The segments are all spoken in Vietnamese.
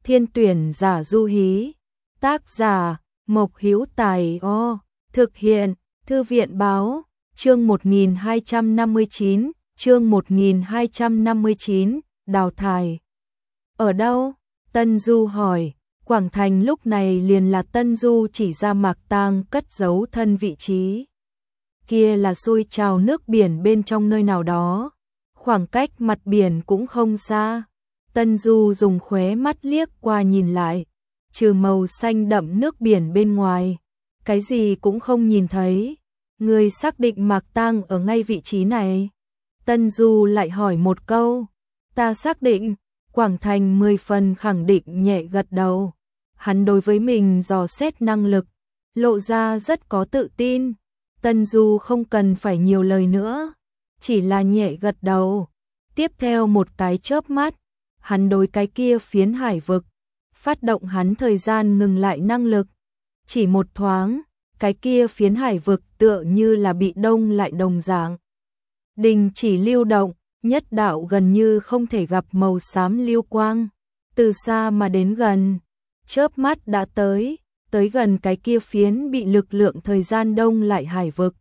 Thiên tuyển giả du hí. Tác giả Mộc Hữu Tài. Thực hiện Thư viện báo. Chương 1259, chương 1259, đào thải. Ở đâu? Tân Du hỏi. Quảng Thành lúc này liền là Tân Du chỉ ra Mạc Tang cất giấu thân vị trí. Kia là sôi trào nước biển bên trong nơi nào đó, khoảng cách mặt biển cũng không xa. Tân Du dùng khóe mắt liếc qua nhìn lại, trừ màu xanh đậm nước biển bên ngoài, cái gì cũng không nhìn thấy. Người xác định Mạc Tang ở ngay vị trí này? Tân Du lại hỏi một câu. Ta xác định. Quảng Thành 10 phần khẳng định nhẹ gật đầu. Hắn đối với mình dò xét năng lực, lộ ra rất có tự tin. Tân Du không cần phải nhiều lời nữa, chỉ là nhẹ gật đầu. Tiếp theo một cái chớp mắt, hắn đối cái kia phiến hải vực, phát động hắn thời gian ngừng lại năng lực. Chỉ một thoáng, cái kia phiến hải vực tựa như là bị đông lại đồng dạng. Đình chỉ lưu động, nhất đạo gần như không thể gặp màu xám lưu quang, từ xa mà đến gần, chớp mắt đã tới gần cái kia phiến bị lực lượng thời gian đông lại hải vực.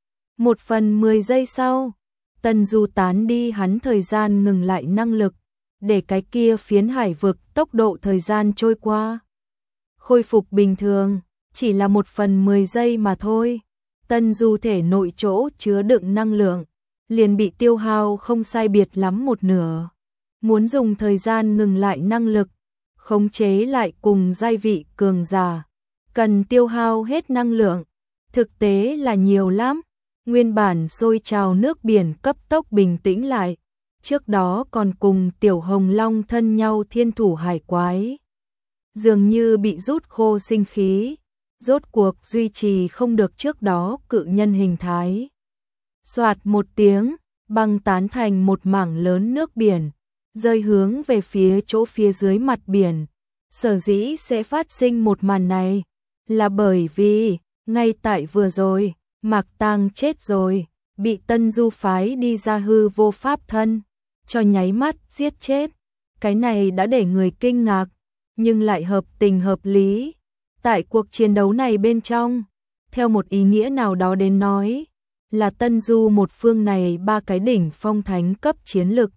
1/10 giây sau, Tân Du tán đi hắn thời gian ngừng lại năng lực, để cái kia phiến hải vực tốc độ thời gian trôi qua. Khôi phục bình thường, chỉ là 1/10 giây mà thôi. Tân Du thể nội chỗ chứa đựng năng lượng liền bị tiêu hao không sai biệt lắm một nửa. Muốn dùng thời gian ngừng lại năng lực, khống chế lại cùng giai vị cường giả, cần tiêu hao hết năng lượng, thực tế là nhiều lắm. Nguyên bản sôi trào nước biển cấp tốc bình tĩnh lại, trước đó còn cùng Tiểu Hồng Long thân nhau thiên thủ hải quái, dường như bị rút khô sinh khí, rốt cuộc duy trì không được trước đó cự nhân hình thái. Soạt một tiếng, băng tán thành một mảng lớn nước biển, rơi hướng về phía chỗ phía dưới mặt biển. Sở dĩ sẽ phát sinh một màn này, là bởi vì, ngay tại vừa rồi, Mạc Tang chết rồi, bị Tân Du phái đi ra hư vô pháp thân, cho nháy mắt giết chết. Cái này đã để người kinh ngạc, nhưng lại hợp tình hợp lý. Tại cuộc chiến đấu này bên trong, theo một ý nghĩa nào đó đến nói, là Tân Du một phương này 3 cái đỉnh phong thánh cấp chiến lực.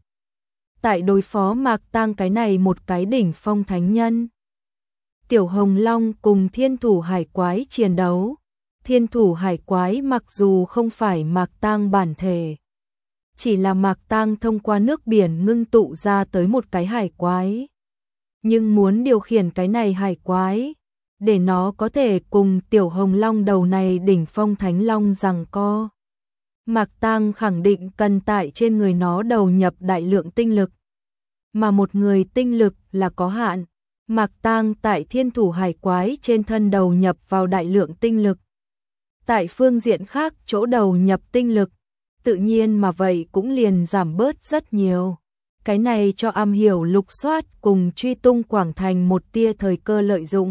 Tại đối phó Mạc Tang cái này một cái đỉnh phong thánh nhân. Tiểu Hồng Long cùng thiên thủ hải quái chiến đấu. Thiên thủ hải quái mặc dù không phải Mạc Tang bản thể, chỉ là Mạc Tang thông qua nước biển ngưng tụ ra tới một cái hải quái. Nhưng muốn điều khiển cái này hải quái, để nó có thể cùng Tiểu Hồng Long đầu này đỉnh phong thánh long giằng co, Mạc Tang khẳng định cần tại trên người nó đầu nhập đại lượng tinh lực. Mà một người tinh lực là có hạn, Mạc Tang tại thiên thủ hải quái trên thân đầu nhập vào đại lượng tinh lực. Tại phương diện khác chỗ đầu nhập tinh lực, tự nhiên mà vậy cũng liền giảm bớt rất nhiều. Cái này cho am hiểu lục soát cùng truy tung Quảng Thành một tia thời cơ lợi dụng,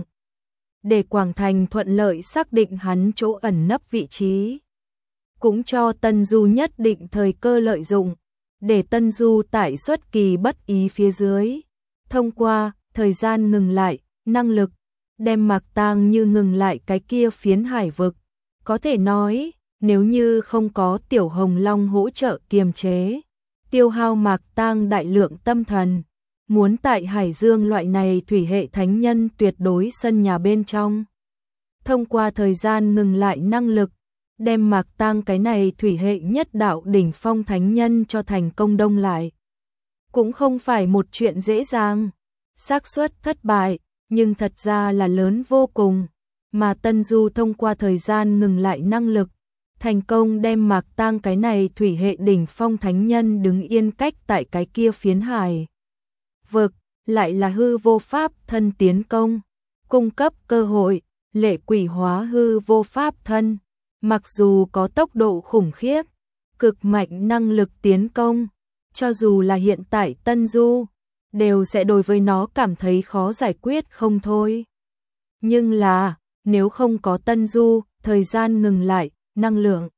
để Quảng Thành thuận lợi xác định hắn chỗ ẩn nấp vị trí. Cũng cho Tân Du nhất định thời cơ lợi dụng, để Tân Du tại xuất kỳ bất ý phía dưới, thông qua thời gian ngừng lại, năng lực, đem Mạc Tang như ngừng lại cái kia phiến hải vực. Có thể nói, nếu như không có Tiểu Hồng Long hỗ trợ kiềm chế, tiêu hao Mạc Tang đại lượng tâm thần, muốn tại Hải Dương loại này thủy hệ thánh nhân tuyệt đối sân nhà bên trong, thông qua thời gian ngừng lại năng lực, đem Mạc Tang cái này thủy hệ nhất đạo đỉnh phong thánh nhân cho thành công đông lại, cũng không phải một chuyện dễ dàng. Xác suất thất bại, nhưng thật ra là lớn vô cùng. Mà Tân Du thông qua thời gian ngừng lại năng lực, thành công đem Mạc Tang cái này thủy hệ đỉnh phong thánh nhân đứng yên cách tại cái kia phiến hải vực, lại là hư vô pháp thân tiến công, cung cấp cơ hội, lệ quỷ hóa hư vô pháp thân. Mặc dù có tốc độ khủng khiếp, cực mạnh năng lực tiến công, cho dù là hiện tại Tân Du, đều sẽ đối với nó cảm thấy khó giải quyết không thôi. Nhưng là, nếu không có Tân Du, thời gian ngừng lại, năng lượng,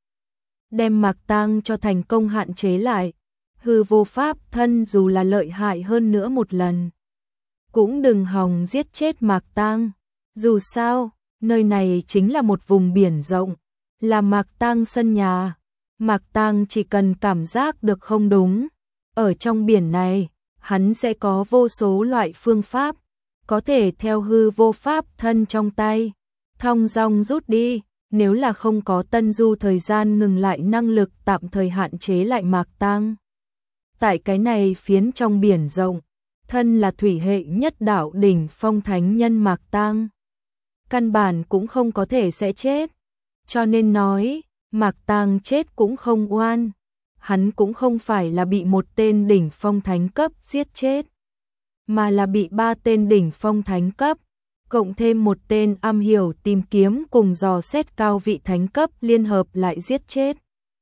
đem Mạc Tang cho thành công hạn chế lại, hư vô pháp thân dù là lợi hại hơn nữa một lần, cũng đừng hòng giết chết Mạc Tang. Dù sao, nơi này chính là một vùng biển rộng, là Mạc Tang sân nhà. Mạc Tang chỉ cần cảm giác được không đúng, ở trong biển này, hắn sẽ có vô số loại phương pháp, có thể theo hư vô pháp thân trong tay, thong dong rút đi, nếu là không có Tân Du thời gian ngừng lại năng lực tạm thời hạn chế lại Mạc Tang. Tại cái này phiến trong biển rộng, thân là thủy hệ nhất đạo đỉnh phong thánh nhân Mạc Tang, căn bản cũng không có thể sẽ chết, cho nên nói, Mạc Tang chết cũng không oan, hắn cũng không phải là bị một tên đỉnh phong thánh cấp giết chết, mà là bị 3 tên đỉnh phong thánh cấp, cộng thêm một tên am hiểu tìm kiếm cùng dò xét cao vị thánh cấp liên hợp lại giết chết.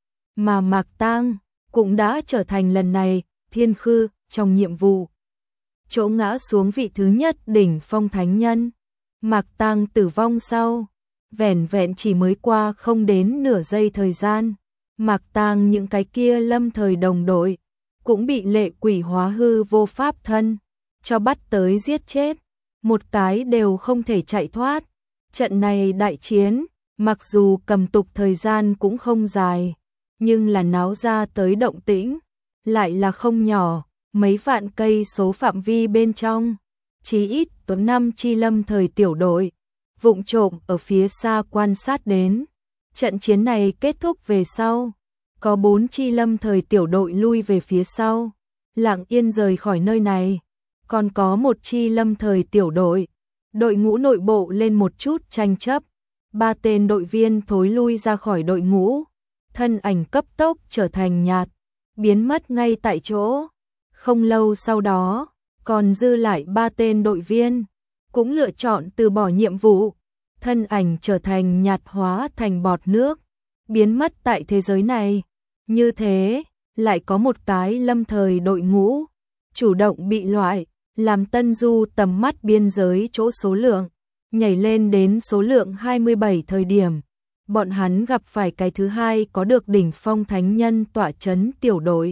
Mà Mạc Tang cũng đã trở thành lần này Thiên Khư trong nhiệm vụ chỗ ngã xuống vị thứ nhất đỉnh phong thánh nhân. Mạc Tang tử vong sau, vẻn vẹn chỉ mới qua không đến nửa giây thời gian, Mạc Tang những cái kia lâm thời đồng đội cũng bị lệ quỷ hóa hư vô pháp thân cho bắt tới giết chết, một cái đều không thể chạy thoát. Trận này đại chiến, mặc dù cầm tục thời gian cũng không dài, nhưng là náo ra tới động tĩnh lại là không nhỏ, mấy vạn cây số phạm vi bên trong, chí ít tuần 5 chi lâm thời tiểu đội vụng trộm ở phía xa quan sát đến. Trận chiến này kết thúc về sau, có 4 chi lâm thời tiểu đội lui về phía sau, lặng yên rời khỏi nơi này, còn có một chi lâm thời tiểu đội, đội ngũ nội bộ lên một chút tranh chấp, 3 tên đội viên thối lui ra khỏi đội ngũ, thân ảnh cấp tốc trở thành nhạt, biến mất ngay tại chỗ. Không lâu sau đó, còn dư lại 3 tên đội viên, cũng lựa chọn từ bỏ nhiệm vụ, thân ảnh trở thành nhạt hóa thành bọt nước, biến mất tại thế giới này. Như thế, lại có một cái lâm thời đội ngũ, chủ động bị loại, làm Tân Du tầm mắt biên giới chỗ số lượng, nhảy lên đến số lượng 27 thời điểm. Bọn hắn gặp phải cái thứ hai có được đỉnh phong thánh nhân tọa chấn tiểu đội.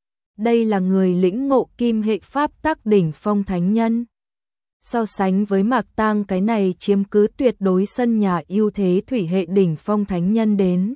Đây là người lĩnh ngộ kim hệ pháp tắc đỉnh phong thánh nhân. So sánh với Mạc Tang cái này chiếm cứ tuyệt đối sân nhà ưu thế thủy hệ đỉnh phong thánh nhân đến.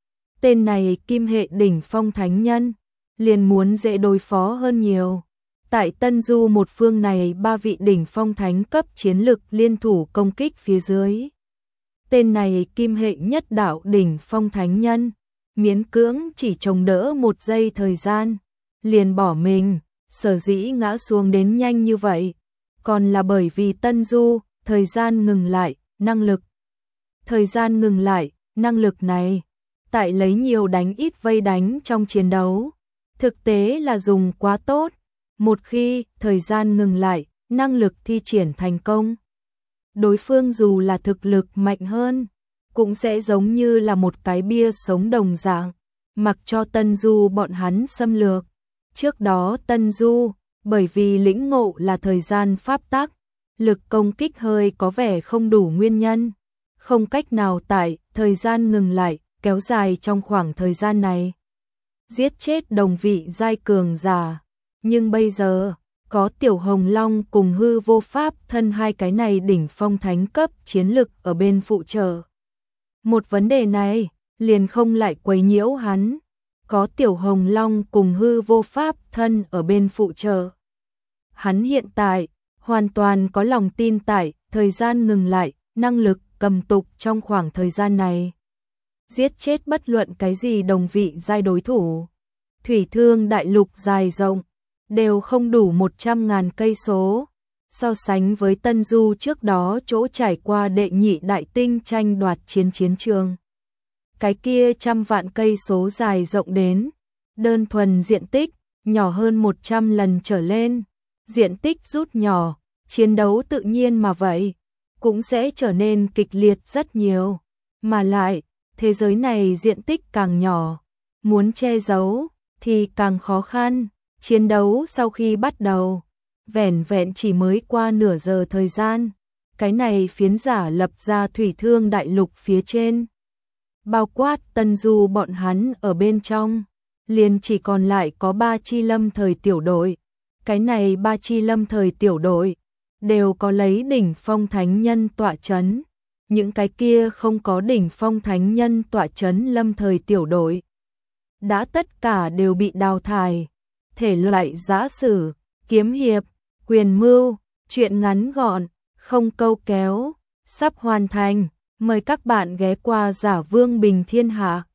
Tên này kim hệ đỉnh phong thánh nhân, liền muốn dễ đối phó hơn nhiều. Tại Tân Du một phương này 3 vị đỉnh phong thánh cấp chiến lực liên thủ công kích phía dưới. Tên này kim hệ nhất đạo đỉnh phong thánh nhân, miễn cưỡng chỉ chống đỡ 1 giây thời gian, liền bỏ mình, sở dĩ ngã xuống đến nhanh như vậy, còn là bởi vì Tân Du, thời gian ngừng lại, năng lực. Thời gian ngừng lại, năng lực này, tại lấy nhiều đánh ít vây đánh trong chiến đấu, thực tế là dùng quá tốt, một khi thời gian ngừng lại, năng lực thi triển thành công. Đối phương dù là thực lực mạnh hơn, cũng sẽ giống như là một cái bia sống đồng dạng, mặc cho Tân Du bọn hắn xâm lược. Trước đó Tân Du, bởi vì lĩnh ngộ là thời gian pháp tắc, lực công kích hơi có vẻ không đủ nguyên nhân, không cách nào tại thời gian ngừng lại, kéo dài trong khoảng thời gian này. Giết chết đồng vị giai cường giả, nhưng bây giờ, có Tiểu Hồng Long cùng hư vô pháp thân hai cái này đỉnh phong thánh cấp chiến lực ở bên phụ trợ. Một vấn đề này, liền không lại quấy nhiễu hắn. Có Tiểu Hồng Long cùng hư vô pháp thân ở bên phụ trợ. Hắn hiện tại, hoàn toàn có lòng tin tại, thời gian ngừng lại, năng lực cầm tục trong khoảng thời gian này. Giết chết bất luận cái gì đồng vị giai đối thủ. Thủy Thương đại lục dài rộng, đều không đủ 100.000 cây số. So sánh với Tân Du trước đó chỗ trải qua đệ nhị đại tinh tranh đoạt chiến trường. Cái kia 100 vạn cây số dài rộng đến, đơn thuần diện tích, nhỏ hơn 100 lần trở lên. Diện tích rút nhỏ, chiến đấu tự nhiên mà vậy, cũng sẽ trở nên kịch liệt rất nhiều. Mà lại, thế giới này diện tích càng nhỏ, muốn che giấu thì càng khó khăn. Chiến đấu sau khi bắt đầu, vẻn vẹn chỉ mới qua nửa giờ thời gian, cái này phiến giả lập ra Thủy Thương đại lục phía trên. Bao quát Tân Du bọn hắn ở bên trong, liền chỉ còn lại có 3 chi lâm thời tiểu đội. Cái này 3 chi lâm thời tiểu đội, đều có lấy đỉnh phong thánh nhân tọa chấn. Những cái kia không có đỉnh phong thánh nhân tọa chấn lâm thời tiểu đội đã tất cả đều bị đào thải. Thể loại giã sử, kiếm hiệp, quyền mưu, truyện ngắn gọn, không câu kéo, sắp hoàn thành. Mời các bạn ghé qua Giả Vương Bình Thiên Hạ.